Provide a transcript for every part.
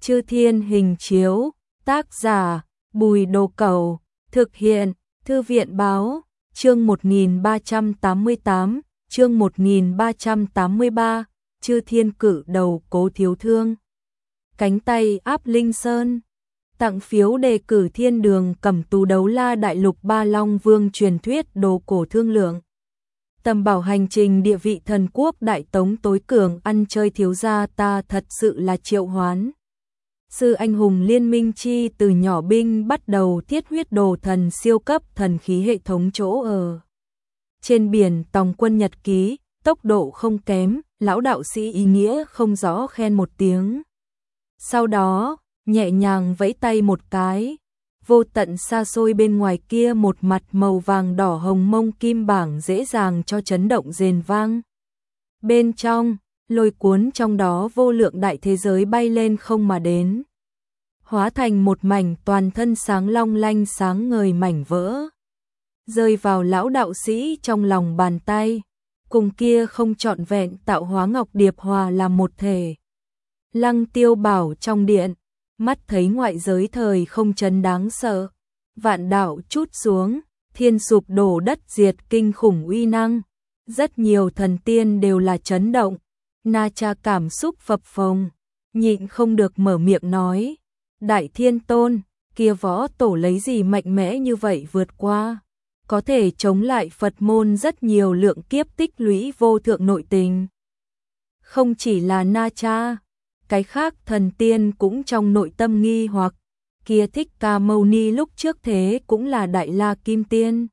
Chư Thiên hình chiếu, tác giả, Bùi Đồ Cẩu, thực hiện, Thư viện báo, chương 1388, chương 1383, Chư Thiên cử đầu Cố Thiếu Thương. Cánh tay áp Linh Sơn, tặng phiếu đề cử Thiên Đường Cẩm Tú đấu la đại lục Ba Long Vương truyền thuyết đồ cổ thương lượng. Tầm bảo hành trình địa vị thần quốc đại tống tối cường ăn chơi thiếu gia ta thật sự là Triệu Hoán. Sư anh hùng liên minh chi từ nhỏ binh bắt đầu thiết huyết đồ thần siêu cấp thần khí hệ thống chỗ ở. Trên biển tòng quân nhật ký, tốc độ không kém, lão đạo sĩ ý nghĩa không rõ khen một tiếng. Sau đó, nhẹ nhàng vẫy tay một cái, vô tận xa xôi bên ngoài kia một mặt màu vàng đỏ hồng mông kim bảng dễ dàng cho chấn động rền vang. Bên trong, lôi cuốn trong đó vô lượng đại thế giới bay lên không mà đến. Hóa thành một mảnh toàn thân sáng long lanh sáng ngời mảnh vỡ. Rơi vào lão đạo sĩ trong lòng bàn tay, cùng kia không trọn vẹn tạo hóa ngọc điệp hòa làm một thể. Lăng Tiêu bảo trong điện, mắt thấy ngoại giới thời không chấn đáng sợ. Vạn đạo trút xuống, thiên sụp đổ đất diệt kinh khủng uy năng. Rất nhiều thần tiên đều là chấn động. Na Cha cảm xúc phập phồng, nhịn không được mở miệng nói. Đại Thiên Tôn, kia võ tổ lấy gì mạnh mẽ như vậy vượt qua, có thể chống lại Phật môn rất nhiều lượng kiếp tích lũy vô thượng nội tình. Không chỉ là Na Cha, cái khác thần tiên cũng trong nội tâm nghi hoặc, kia Thích Ca Mâu Ni lúc trước thế cũng là Đại La Kim Tiên.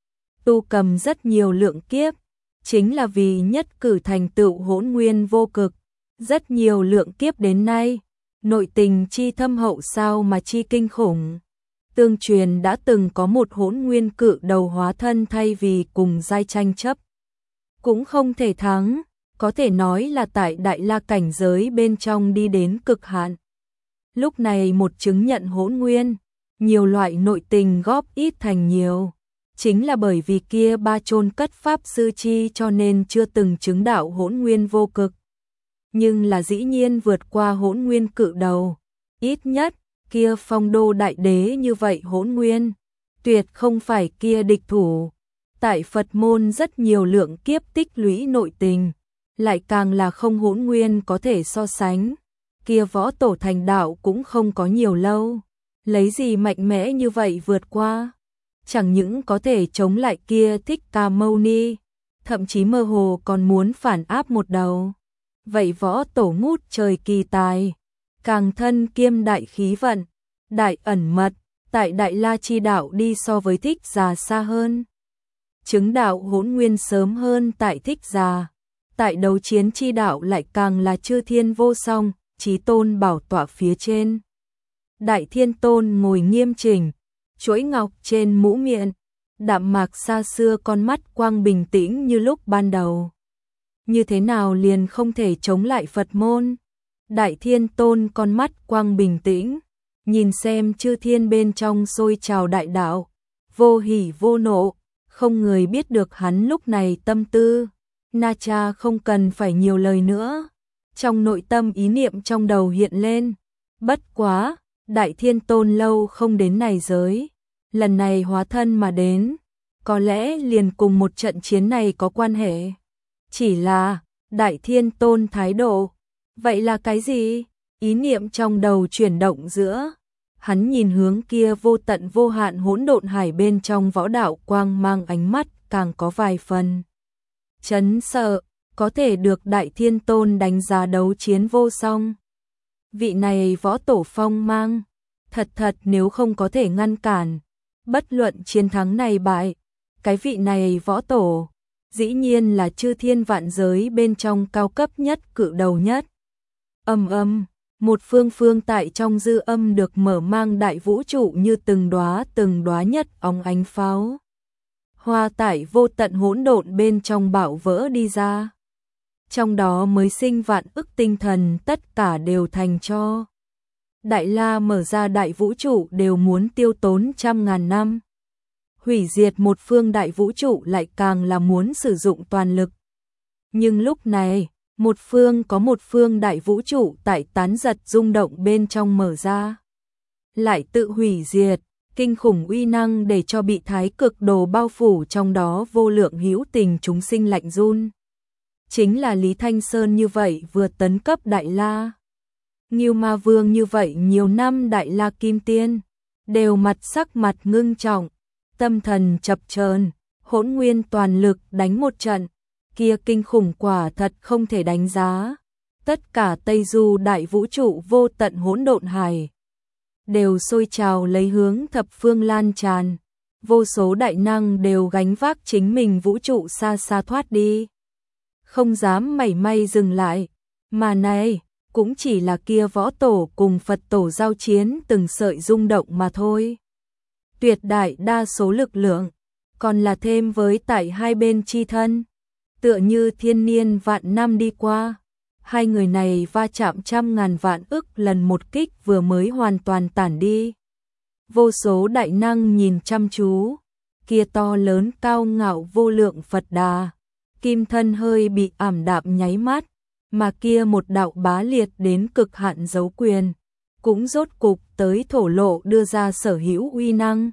Tu cầm rất nhiều lượng kiếp, chính là vì nhất cử thành tựu hỗn nguyên vô cực, rất nhiều lượng kiếp đến nay. Nội tình chi thâm hậu sao mà chi kinh khủng. Tương truyền đã từng có một hỗn nguyên cự đầu hóa thân thay vì cùng giai tranh chấp, cũng không thể thắng, có thể nói là tại Đại La cảnh giới bên trong đi đến cực hạn. Lúc này một chứng nhận hỗn nguyên, nhiều loại nội tình góp ít thành nhiều, chính là bởi vì kia ba chôn cất pháp sư chi cho nên chưa từng chứng đạo hỗn nguyên vô cực. Nhưng là dĩ nhiên vượt qua hỗn nguyên cự đầu, ít nhất kia Phong Đô đại đế như vậy hỗn nguyên, tuyệt không phải kia địch thủ. Tại Phật môn rất nhiều lượng kiếp tích lũy nội tình, lại càng là không hỗn nguyên có thể so sánh. Kia võ tổ thành đạo cũng không có nhiều lâu, lấy gì mạnh mẽ như vậy vượt qua, chẳng những có thể chống lại kia Thích Ca Mâu Ni, thậm chí mơ hồ còn muốn phản áp một đầu. Vậy võ tổ ngút trời kỳ tài, càng thân kiêm đại khí vận, đại ẩn mật, tại Đại La chi đạo đi so với Thích Già xa hơn. Chứng đạo hỗn nguyên sớm hơn tại Thích Già, tại đấu chiến chi đạo lại càng là chư thiên vô song, chí tôn bảo tọa phía trên. Đại Thiên Tôn ngồi nghiêm chỉnh, chuỗi ngọc trên mũ miệng, đạm mạc xa xưa con mắt quang bình tĩnh như lúc ban đầu. Như thế nào liền không thể chống lại Phật môn? Đại Thiên Tôn con mắt quang bình tĩnh, nhìn xem chư thiên bên trong sôi trào đại đạo, vô hỉ vô nộ, không người biết được hắn lúc này tâm tư. Na Cha không cần phải nhiều lời nữa, trong nội tâm ý niệm trong đầu hiện lên. Bất quá, Đại Thiên Tôn lâu không đến này giới, lần này hóa thân mà đến, có lẽ liền cùng một trận chiến này có quan hệ. Chỉ là, Đại Thiên Tôn thái độ, vậy là cái gì? Ý niệm trong đầu chuyển động giữa. Hắn nhìn hướng kia vô tận vô hạn hỗn độn hải bên trong võ đạo quang mang ánh mắt càng có vài phần chấn sợ, có thể được Đại Thiên Tôn đánh giá đấu chiến vô song. Vị này võ tổ phong mang, thật nếu không có thể ngăn cản, bất luận chiến thắng này bại, cái vị này võ tổ dĩ nhiên là chư thiên vạn giới bên trong cao cấp nhất cự đầu nhất. Một phương tại trong dư âm được mở mang đại vũ trụ như từng đóa nhất óng ánh pháo. Hoa tại vô tận hỗn độn bên trong bạo vỡ đi ra. Trong đó mới sinh vạn ức tinh thần tất cả đều thành cho. Đại La mở ra đại vũ trụ đều muốn tiêu tốn trăm ngàn năm. Hủy diệt một phương đại vũ trụ lại càng là muốn sử dụng toàn lực. Nhưng lúc này, Một phương có một phương đại vũ trụ tại tán giật rung động bên trong mở ra. Lại tự hủy diệt, kinh khủng uy năng để cho bị thái cực đồ bao phủ trong đó vô lượng hữu tình chúng sinh lạnh run. Chính là Lý Thanh Sơn như vậy vừa tấn cấp Đại La. Ngưu Ma Vương như vậy nhiều năm Đại La Kim Tiên, đều sắc mặt ngưng trọng, tâm thần chập chờn, Hỗn Nguyên toàn lực đánh một trận, kia kinh khủng quả thật không thể đánh giá. Tất cả Tây Du đại vũ trụ vô tận hỗn độn hải đều sôi trào lấy hướng thập phương lan tràn, vô số đại năng đều gánh vác chính mình vũ trụ xa xa thoát đi, không dám mảy may dừng lại, mà này cũng chỉ là kia võ tổ cùng Phật tổ giao chiến từng sợi rung động mà thôi. Tuyệt đại đa số lực lượng, còn là thêm với tại hai bên chi thân, tựa như thiên niên vạn năm đi qua. Hai người này va chạm trăm ngàn vạn ức lần một kích vừa mới hoàn toàn tản đi. Vô số đại năng nhìn chăm chú, kia to lớn cao ngạo vô lượng Phật Đà, kim thân hơi bị ảm đạm nháy mắt, mà kia một đạo bá liệt đến cực hạn dấu quyền, cũng rốt cục tới thổ lộ đưa ra sở hữu uy năng.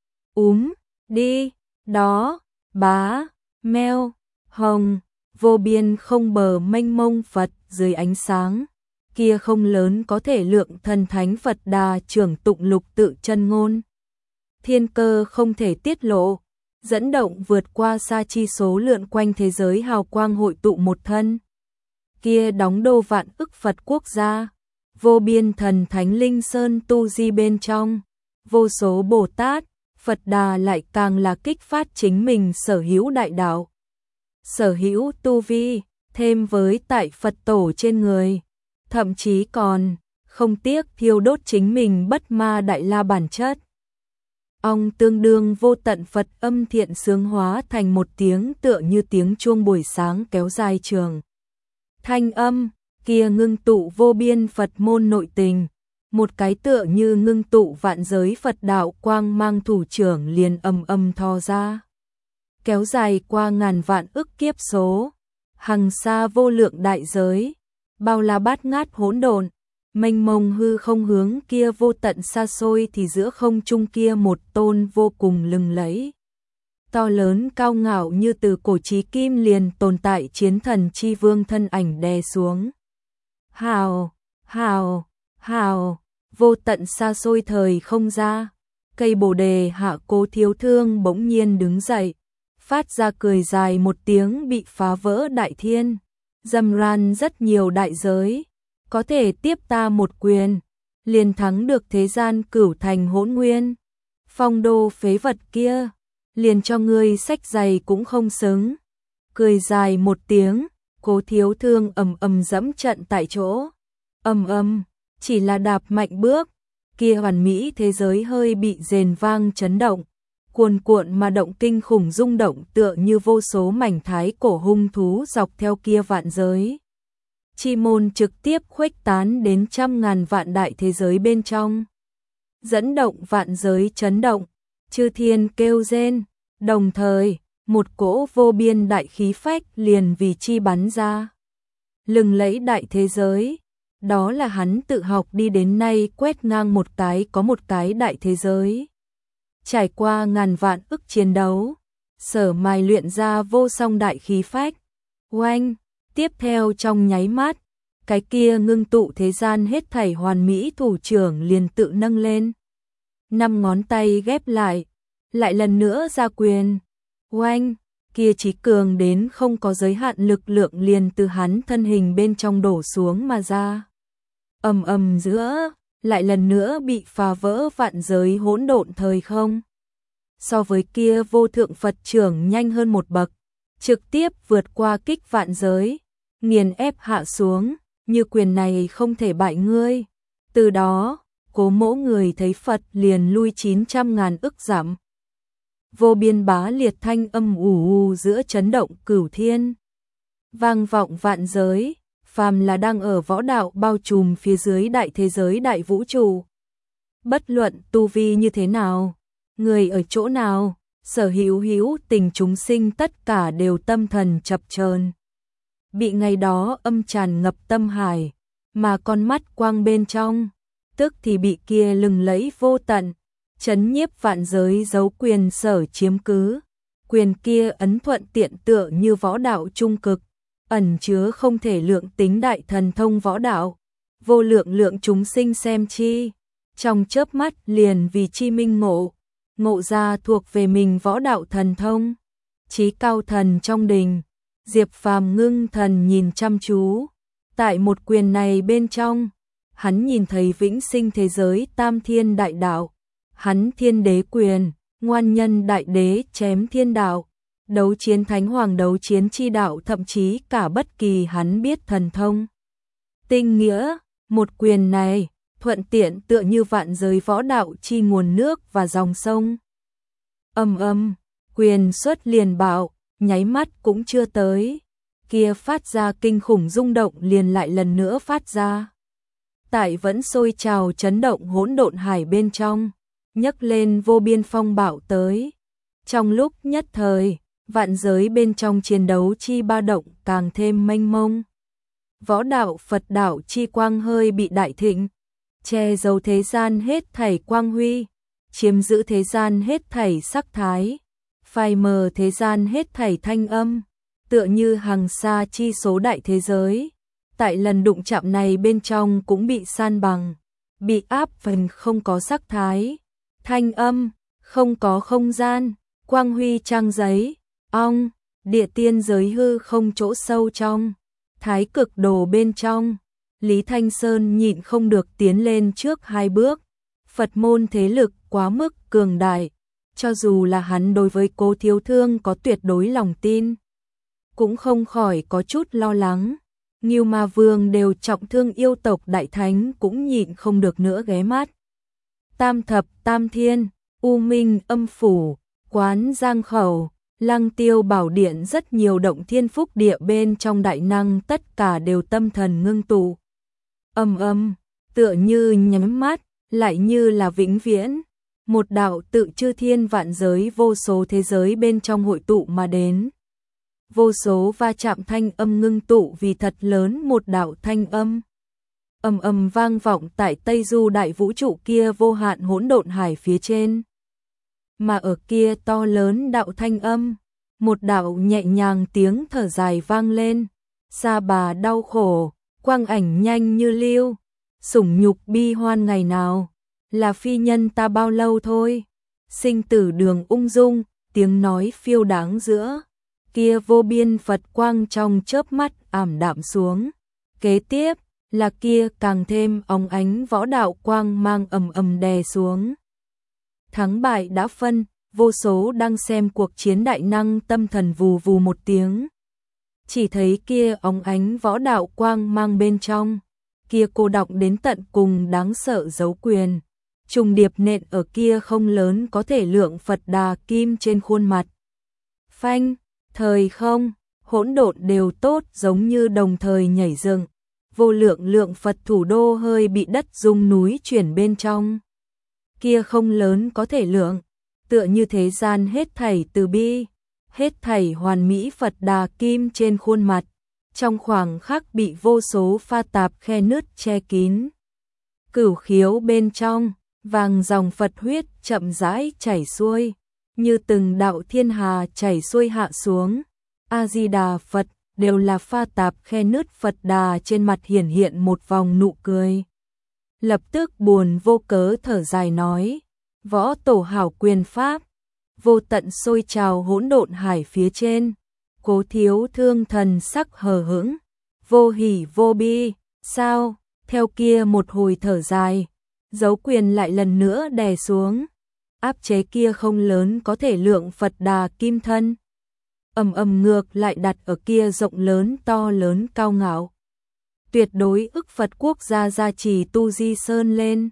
Đi, đó, bá, meo, hồng, vô biên không bờ mênh mông Phật dưới ánh sáng, kia không lớn có thể lượng thần thánh Phật Đà trưởng tụng lục tự chân ngôn. Thiên cơ không thể tiết lộ, dẫn động vượt qua xa chi số lượn quanh thế giới hào quang hội tụ một thân. Kia đóng đô vạn ức Phật quốc gia, vô biên thần thánh linh sơn tu di bên trong, vô số Bồ Tát, Phật Đà lại càng là kích phát chính mình sở hữu đại đạo, sở hữu tu vi, thêm với tại Phật tổ trên người, thậm chí còn không tiếc thiêu đốt chính mình bất ma đại la bản chất. Ông tương đương vô tận Phật âm thiện sướng hóa thành một tiếng tựa như tiếng chuông buổi sáng kéo dài trường. Thanh âm, kia ngưng tụ vô biên Phật môn nội tình, một cái tựa như ngưng tụ vạn giới Phật đạo quang mang thủ trưởng liền ầm thò ra. Kéo dài qua ngàn vạn ức kiếp số, hằng xa vô lượng đại giới, bao la bát ngát hỗn độn, mênh mông hư không hướng kia vô tận xa xôi thì giữa không trung kia một tôn vô cùng lừng lẫy. To lớn cao ngạo như từ cổ chí kim liền tồn tại chiến thần chi vương thân ảnh đè xuống. Hào, hào, hào, vô tận xa xôi thời không ra, cây bồ đề hạ Cố Thiếu Thương bỗng nhiên đứng dậy, phát ra cười dài một tiếng bị phá vỡ đại thiên, dầm ran rất nhiều đại giới, có thể tiếp ta một quyền, liền thắng được thế gian cửu thành hỗn nguyên. Phong đô phế vật kia, liền cho ngươi sách giày cũng không xứng. Cười dài một tiếng, Cố Thiếu Thương ầm dẫm trận tại chỗ. Chỉ là đạp mạnh bước, kia hoàn mỹ thế giới hơi bị rền vang chấn động, cuồn cuộn mà động kinh khủng rung động tựa như vô số mảnh thái cổ hung thú dọc theo kia vạn giới. Chi môn trực tiếp khuếch tán đến trăm ngàn vạn đại thế giới bên trong. Dẫn động vạn giới chấn động, chư thiên kêu rên, đồng thời, một cỗ vô biên đại khí phách liền vì chi bắn ra. Lừng lẫy đại thế giới, đó là hắn tự học đi đến nay quét ngang một cái có một cái đại thế giới. Trải qua ngàn vạn ức chiến đấu, sở mài luyện ra vô song đại khí phách. Oanh, tiếp theo trong nháy mắt, cái kia ngưng tụ thế gian hết thảy hoàn mỹ thủ trưởng liền tự nâng lên. 5 ngón tay ghép lại lần nữa ra quyền. Oanh, kia chí cường đến không có giới hạn lực lượng liền từ hắn thân hình bên trong đổ xuống mà ra. Giữa, lại lần nữa bị phá vỡ vạn giới hỗn độn thời không. So với kia vô thượng Phật trưởng nhanh hơn một bậc, trực tiếp vượt qua kích vạn giới, nghiền ép hạ xuống, như quyền này không thể bại ngươi. Từ đó, Cố Mỗ người thấy Phật liền lui 900.000 ức dặm. Vô biên bá liệt thanh âm ù giữa chấn động cửu thiên, vang vọng vạn giới, phàm là đang ở võ đạo bao trùm phía dưới đại thế giới đại vũ trụ. Bất luận tu vi như thế nào, người ở chỗ nào, sở hữu tình chúng sinh tất cả đều tâm thần chập chờn. bị ngày đó âm tràn ngập tâm hải, mà con mắt quang bên trong, tức thì bị kia lừng lẫy vô tận, chấn nhiếp vạn giới dấu quyền sở chiếm cứ. Quyền kia ấn thuận tiện tựa như võ đạo trung cực, ẩn chứa không thể lượng tính đại thần thông võ đạo, vô lượng lượng chúng sinh xem chi, trong chớp mắt liền vì chi minh ngộ ra thuộc về mình võ đạo thần thông. Chí cao thần trong đình, Diệp Phàm ngưng thần nhìn chăm chú, tại một quyền này bên trong, hắn nhìn thấy vĩnh sinh thế giới tam thiên đại đạo, hắn thiên đế quyền, ngoan nhân đại đế chém thiên đạo, đấu chiến thánh hoàng đấu chiến chi đạo, thậm chí cả bất kỳ hắn biết thần thông tinh nghĩa, một quyền này thuận tiện tựa như vạn giới võ đạo chi nguồn nước và dòng sông. Quyền xuất liền bạo, nháy mắt cũng chưa tới, kia phát ra kinh khủng rung động liền lại lần nữa phát ra. Tại vẫn sôi trào chấn động hỗn độn hải bên trong, nhấc lên vô biên phong bạo tới. Trong lúc nhất thời, vạn giới bên trong chiến đấu chi ba động càng thêm mênh mông. Võ đạo Phật đạo chi quang hơi bị đại thịnh, che giấu thế gian hết thảy quang huy, chiếm giữ thế gian hết thảy sắc thái, phai mờ thế gian hết thảy thanh âm, tựa như hàng xa chi số đại thế giới. Tại lần đụng chạm này bên trong cũng bị san bằng, bị áp phần không có sắc thái, thanh âm, không có không gian, quang huy trang giấy, địa tiên giới hư không chỗ sâu trong, thái cực đồ bên trong. Lý Thanh Sơn nhịn không được tiến lên trước 2 bước, Phật môn thế lực quá mức cường đại, cho dù là hắn đối với Cố Thiếu Thương có tuyệt đối lòng tin, cũng không khỏi có chút lo lắng. Ngưu Ma Vương đều trọng thương yêu tộc đại thánh cũng nhịn không được nữa ghé mắt. Tam thập tam thiên, U Minh âm phủ, Quán Giang khẩu, Lăng Tiêu bảo điện, rất nhiều động thiên phúc địa bên trong đại năng tất cả đều tâm thần ngưng tụ. Tựa như nhắm mắt, lại như là vĩnh viễn, một đạo tự chư thiên vạn giới vô số thế giới bên trong hội tụ mà đến. Vô số va chạm thanh âm ngưng tụ vì thật lớn một đạo thanh âm. Vang vọng tại Tây Du đại vũ trụ kia vô hạn hỗn độn hải phía trên. Mà ở kia to lớn đạo thanh âm, một đạo nhẹ nhàng tiếng thở dài vang lên. Sa bà đau khổ, quang ảnh nhanh như lưu, sủng nhục bi hoan ngày nào, là phi nhân ta bao lâu thôi. Sinh tử đường ung dung, tiếng nói phiêu đáng giữa kia vô biên Phật quang trong chớp mắt ảm đạm xuống. Kế tiếp là kia càng thêm óng ánh võ đạo quang mang đè xuống. Thắng bại đã phân, vô số đang xem cuộc chiến đại năng tâm thần vù vù một tiếng. Chỉ thấy kia óng ánh võ đạo quang mang bên trong, kia cô đọng đến tận cùng đáng sợ dấu quyền, trùng điệp nện ở kia không lớn có thể lượng Phật Đà kim trên khuôn mặt. Phanh, thời không, hỗn độn đều tốt giống như đồng thời nhảy dựng, vô lượng lượng Phật thủ đô hơi bị đất rung núi chuyển bên trong. Kia không lớn có thể lượng, tựa như thế gian hết thảy từ bi, hết thảy hoàn mỹ Phật Đà kim trên khuôn mặt, trong khoảng khắc bị vô số pha tạp khe nứt che kín. Cửu khiếu bên trong, vàng dòng Phật huyết chậm rãi chảy xuôi, như từng đạo thiên hà chảy xuôi hạ xuống. A Di Đà Phật, đều là pha tạp khe nứt Phật Đà trên mặt hiển hiện một vòng nụ cười. Lập tức buồn vô cớ thở dài nói, võ tổ hảo quyền pháp, vô tận sôi trào hỗn độn hải phía trên. Cố Thiếu Thương thần sắc hờ hững, vô hỉ vô bi, sao? Theo kia một hồi thở dài, dấu quyền lại lần nữa đè xuống, áp chế kia không lớn có thể lượng Phật Đà kim thân. Ngược lại đặt ở kia rộng lớn to lớn cao ngạo. Tuyệt đối ức Phật quốc gia gia trì tu di sơn lên.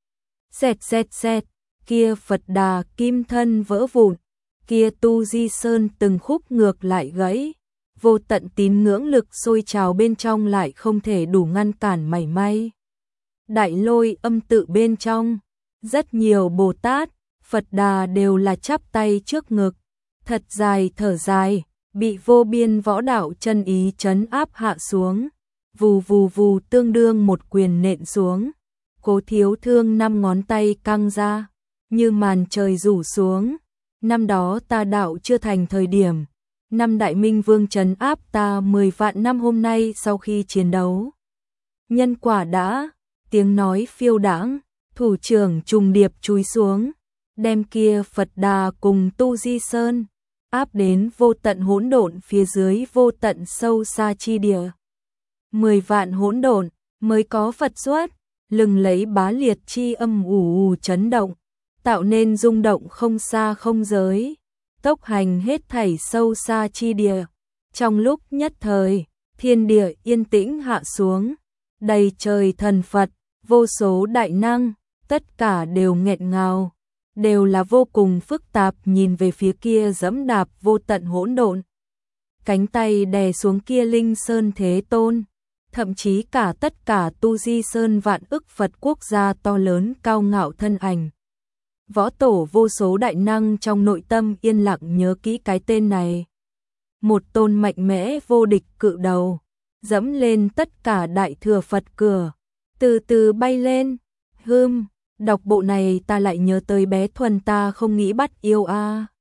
Xẹt, kia Phật Đà kim thân vỡ vụn, kia tu di sơn từng khúc ngược lại gãy, vô tận tín ngưỡng lực sôi trào bên trong lại không thể đủ ngăn cản mảy may. Đại lôi âm tự bên trong, rất nhiều Bồ Tát, Phật Đà đều là chắp tay trước ngực, thật dài thở dài, bị vô biên võ đạo chân ý trấn áp hạ xuống, vù vù vù tương đương một quyền nện xuống. Cố Thiếu Thương 5 ngón tay căng ra, như màn trời rủ xuống. Năm đó ta đạo chưa thành thời điểm, năm Đại Minh Vương trấn áp ta 10 vạn năm, hôm nay sau khi chiến đấu. Nhân quả đã, tiếng nói phiêu đãng, thủ trưởng trùng điệp chúi xuống, đem kia Phật Đà cùng Tu Di Sơn áp đến vô tận hỗn độn phía dưới vô tận sâu xa chi địa. 10 vạn hỗn độn mới có Phật xuất, lừng lấy bá liệt chi âm ù ù chấn động, tạo nên rung động không xa không giới, tốc hành hết thảy sâu xa chi địa. Trong lúc nhất thời, thiên địa yên tĩnh hạ xuống, đầy trời thần Phật, vô số đại năng, tất cả đều nghẹn ngào, đều là vô cùng phức tạp nhìn về phía kia dẫm đạp vô tận hỗn độn. Cánh tay đè xuống kia Linh Sơn Thế Tôn, thậm chí cả tất cả Tu Di Sơn vạn ức Phật quốc gia to lớn cao ngạo thân ảnh. Võ tổ vô số đại năng trong nội tâm yên lặng nhớ kỹ cái tên này. Một tôn mạnh mẽ vô địch cự đầu, dẫm lên tất cả đại thừa Phật cửa, từ từ bay lên. Đọc bộ này ta lại nhớ tới bé Thuần, ta không nghĩ bắt yêu a.